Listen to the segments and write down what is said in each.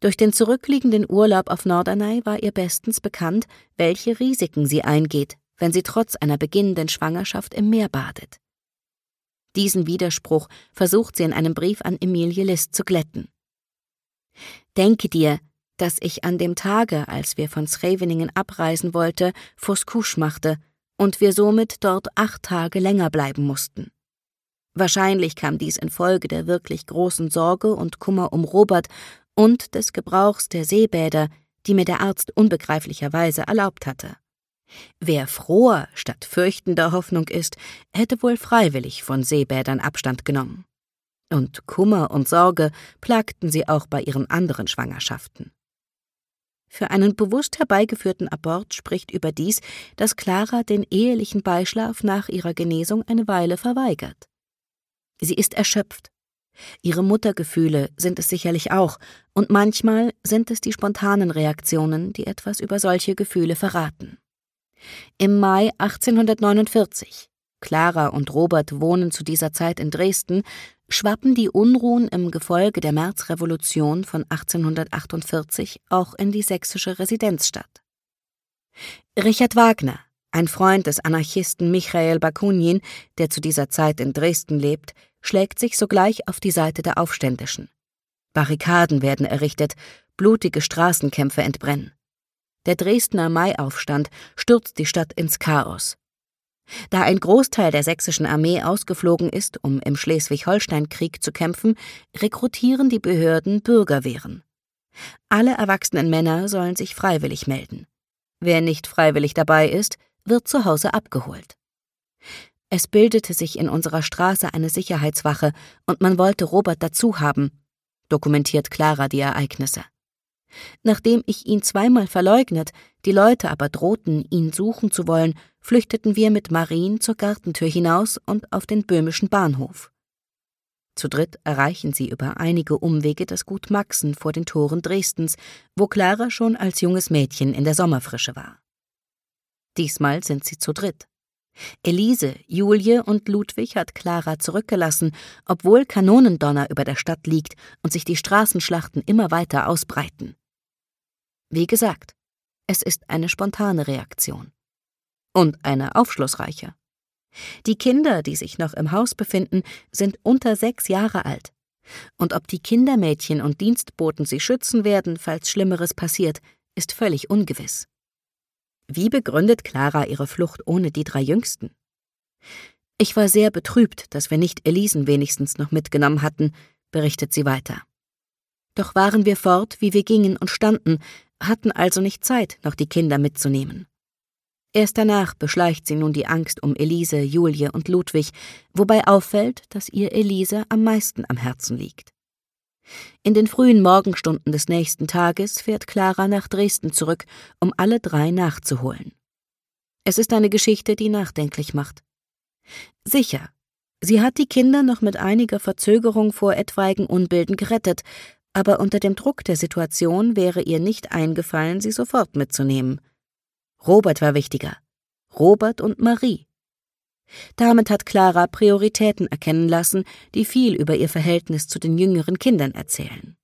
Durch den zurückliegenden Urlaub auf Norderney war ihr bestens bekannt, welche Risiken sie eingeht, wenn sie trotz einer beginnenden Schwangerschaft im Meer badet. Diesen Widerspruch versucht sie in einem Brief an Emilie List zu glätten. »Denke dir, dass ich an dem Tage, als wir von Scheveningen abreisen wollte, fausse couche machte und wir somit dort 8 Tage länger bleiben mussten. Wahrscheinlich kam dies infolge der wirklich großen Sorge und Kummer um Robert und des Gebrauchs der Seebäder, die mir der Arzt unbegreiflicherweise erlaubt hatte. Wer froher statt fürchtender Hoffnung ist, hätte wohl freiwillig von Seebädern Abstand genommen. Und Kummer und Sorge plagten sie auch bei ihren anderen Schwangerschaften. Für einen bewusst herbeigeführten Abort spricht überdies, dass Clara den ehelichen Beischlaf nach ihrer Genesung eine Weile verweigert. Sie ist erschöpft. Ihre Muttergefühle sind es sicherlich auch, und manchmal sind es die spontanen Reaktionen, die etwas über solche Gefühle verraten. Im Mai 1849, Clara und Robert wohnen zu dieser Zeit in Dresden, schwappen die Unruhen im Gefolge der Märzrevolution von 1848 auch in die sächsische Residenzstadt. Richard Wagner, ein Freund des Anarchisten Michael Bakunin, der zu dieser Zeit in Dresden lebt, schlägt sich sogleich auf die Seite der Aufständischen. Barrikaden werden errichtet, blutige Straßenkämpfe entbrennen. Der Dresdner Maiaufstand stürzt die Stadt ins Chaos. Da ein Großteil der sächsischen Armee ausgeflogen ist, um im Schleswig-Holstein-Krieg zu kämpfen, rekrutieren die Behörden Bürgerwehren. Alle erwachsenen Männer sollen sich freiwillig melden. Wer nicht freiwillig dabei ist, wird zu Hause abgeholt. Es bildete sich in unserer Straße eine Sicherheitswache und man wollte Robert dazu haben, dokumentiert Clara die Ereignisse. Nachdem ich ihn 2-mal verleugnet, die Leute aber drohten, ihn suchen zu wollen, flüchteten wir mit Marien zur Gartentür hinaus und auf den böhmischen Bahnhof. Zu dritt erreichen sie über einige Umwege das Gut Maxen vor den Toren Dresdens, wo Clara schon als junges Mädchen in der Sommerfrische war. Diesmal sind sie zu dritt. Elise, Julie und Ludwig hat Clara zurückgelassen, obwohl Kanonendonner über der Stadt liegt und sich die Straßenschlachten immer weiter ausbreiten. Wie gesagt, es ist eine spontane Reaktion. Und eine aufschlussreiche. Die Kinder, die sich noch im Haus befinden, sind unter 6 Jahre alt. Und ob die Kindermädchen und Dienstboten sie schützen werden, falls Schlimmeres passiert, ist völlig ungewiss. Wie begründet Clara ihre Flucht ohne die 3 Jüngsten? Ich war sehr betrübt, dass wir nicht Elisen wenigstens noch mitgenommen hatten, berichtet sie weiter. Doch waren wir fort, wie wir gingen und standen, hatten also nicht Zeit, noch die Kinder mitzunehmen. Erst danach beschleicht sie nun die Angst um Elise, Julie und Ludwig, wobei auffällt, dass ihr Elise am meisten am Herzen liegt. In den frühen Morgenstunden des nächsten Tages fährt Clara nach Dresden zurück, um alle 3 nachzuholen. Es ist eine Geschichte, die nachdenklich macht. Sicher, sie hat die Kinder noch mit einiger Verzögerung vor etwaigen Unbilden gerettet, aber unter dem Druck der Situation wäre ihr nicht eingefallen, sie sofort mitzunehmen. Robert war wichtiger. Robert und Marie. Damit hat Clara Prioritäten erkennen lassen, die viel über ihr Verhältnis zu den jüngeren Kindern erzählen.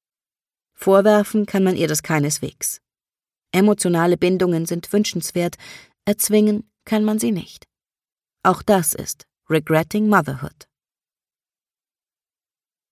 Vorwerfen kann man ihr das keineswegs. Emotionale Bindungen sind wünschenswert, erzwingen kann man sie nicht. Auch das ist Regretting Motherhood.